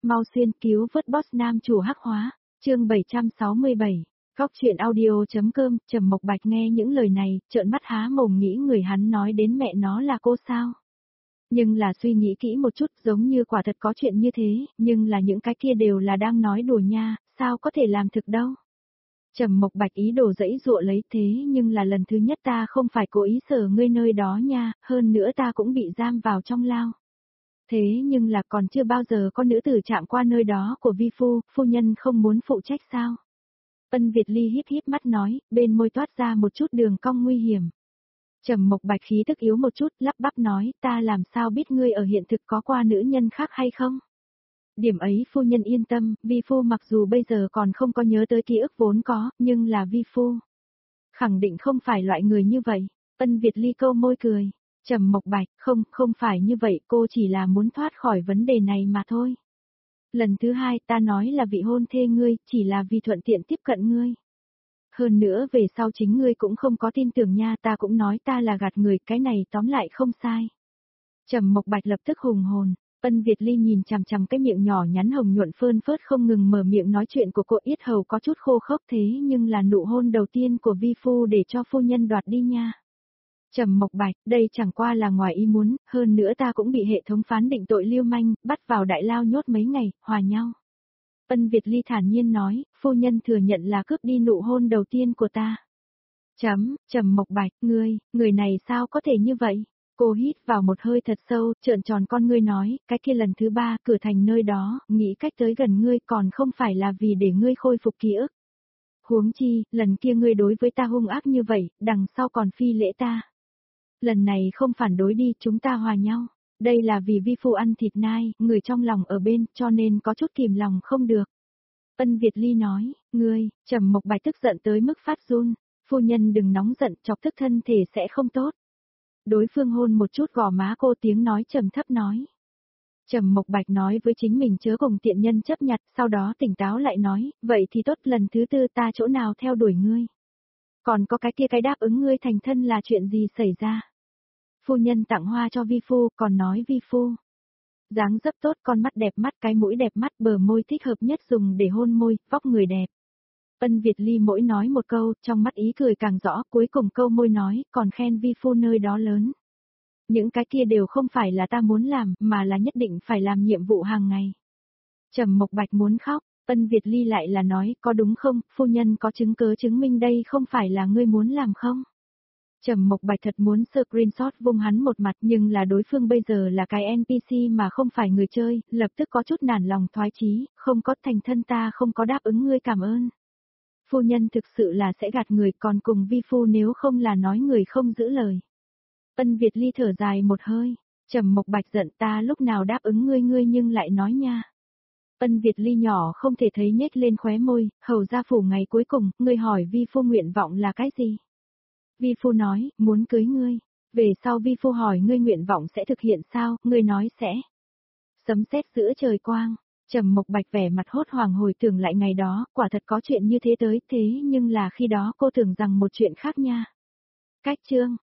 Mau xuyên cứu vớt boss nam chủ hắc hóa, chương 767, Góc truyện audio.com, Trầm Mộc Bạch nghe những lời này, trợn mắt há mồm nghĩ người hắn nói đến mẹ nó là cô sao. Nhưng là suy nghĩ kỹ một chút giống như quả thật có chuyện như thế, nhưng là những cái kia đều là đang nói đùa nha, sao có thể làm thực đâu. Trầm Mộc Bạch ý đồ dẫy dụa lấy thế nhưng là lần thứ nhất ta không phải cố ý sờ ngươi nơi đó nha, hơn nữa ta cũng bị giam vào trong lao. Thế nhưng là còn chưa bao giờ có nữ tử chạm qua nơi đó của vi phu nhân không muốn phụ trách sao? Ân Việt Ly híp híp mắt nói, bên môi toát ra một chút đường cong nguy hiểm. Trầm Mộc Bạch khí tức yếu một chút, lắp bắp nói, ta làm sao biết ngươi ở hiện thực có qua nữ nhân khác hay không? Điểm ấy phu nhân yên tâm, vi phu mặc dù bây giờ còn không có nhớ tới ký ức vốn có, nhưng là vi phu. Khẳng định không phải loại người như vậy. Ân Việt Ly câu môi cười. Trầm Mộc Bạch, không phải như vậy, cô chỉ là muốn thoát khỏi vấn đề này mà thôi. Lần thứ hai ta nói là vị hôn thê ngươi, chỉ là vì thuận tiện tiếp cận ngươi. Hơn nữa về sau chính ngươi cũng không có tin tưởng nha, ta cũng nói ta là gạt người, cái này tóm lại không sai. Trầm Mộc Bạch lập tức hùng hồn. Ân Việt Ly nhìn chằm chằm cái miệng nhỏ nhắn hồng nhuận phơn phớt không ngừng mở miệng nói chuyện của cô, yết hầu có chút khô khốc thế nhưng là nụ hôn đầu tiên của vi phu để cho phu nhân đoạt đi nha. Trầm Mộc Bạch, đây chẳng qua là ngoài ý muốn, hơn nữa ta cũng bị hệ thống phán định tội lưu manh, bắt vào đại lao nhốt mấy ngày, hòa nhau. Ân Việt Ly thản nhiên nói, phu nhân thừa nhận là cướp đi nụ hôn đầu tiên của ta. Trầm Mộc Bạch, người này sao có thể như vậy? Cô hít vào một hơi thật sâu, trợn tròn con ngươi nói, cái kia lần thứ ba, cửa thành nơi đó, nghĩ cách tới gần ngươi còn không phải là vì để ngươi khôi phục ký ức. Huống chi, lần kia ngươi đối với ta hung ác như vậy, đằng sau còn phi lễ ta. Lần này không phản đối đi, chúng ta hòa nhau. Đây là vì vi phu ăn thịt nai, người trong lòng ở bên, cho nên có chút kìm lòng không được. Ân Việt Ly nói, Trầm Mộc Bạch tức giận tới mức phát run, phu nhân đừng nóng giận, chọc tức thân thể sẽ không tốt. Đối phương hôn một chút gò má cô, tiếng nói trầm thấp nói. Trầm Mộc Bạch nói với chính mình chớ cùng tiện nhân chấp nhặt, sau đó tỉnh táo lại nói, vậy thì tốt, lần thứ tư ta chỗ nào theo đuổi ngươi. Còn có cái kia cái đáp ứng ngươi thành thân là chuyện gì xảy ra? Phu nhân tặng hoa cho vi phu, còn nói vi phu. Dáng dấp tốt, con mắt đẹp mắt, cái mũi đẹp mắt, bờ môi thích hợp nhất dùng để hôn môi, vóc người đẹp. Ân Việt Ly mỗi nói một câu, trong mắt ý cười càng rõ, cuối cùng câu môi nói, còn khen vi phu nơi đó lớn. Những cái kia đều không phải là ta muốn làm, mà là nhất định phải làm nhiệm vụ hàng ngày. Trầm Mộc Bạch muốn khóc, Ân Việt Ly lại là nói, có đúng không, phu nhân có chứng cớ chứng minh đây không phải là ngươi muốn làm không? Trầm Mộc Bạch thật muốn screenshot vung hắn một mặt, nhưng là đối phương bây giờ là cái NPC mà không phải người chơi, lập tức có chút nản lòng thoái chí, không có thành thân ta không có đáp ứng ngươi cảm ơn. Phu nhân thực sự là sẽ gạt người, còn cùng vi phu nếu không là nói người không giữ lời. Ân Việt Ly thở dài một hơi, Trầm Mộc Bạch giận, ta lúc nào đáp ứng ngươi nhưng lại nói nha. Ân Việt Ly nhỏ không thể thấy nhếch lên khóe môi, hầu gia phủ ngày cuối cùng, ngươi hỏi vi phu nguyện vọng là cái gì? Vi phu nói, muốn cưới ngươi. Về sau vi phu hỏi ngươi nguyện vọng sẽ thực hiện sao, ngươi nói sẽ. Sấm sét giữa trời quang, Trầm Mộc Bạch vẻ mặt hốt hoảng hồi tưởng lại ngày đó, quả thật có chuyện như thế tới, thế nhưng là khi đó cô tưởng rằng một chuyện khác nha. Cách chương,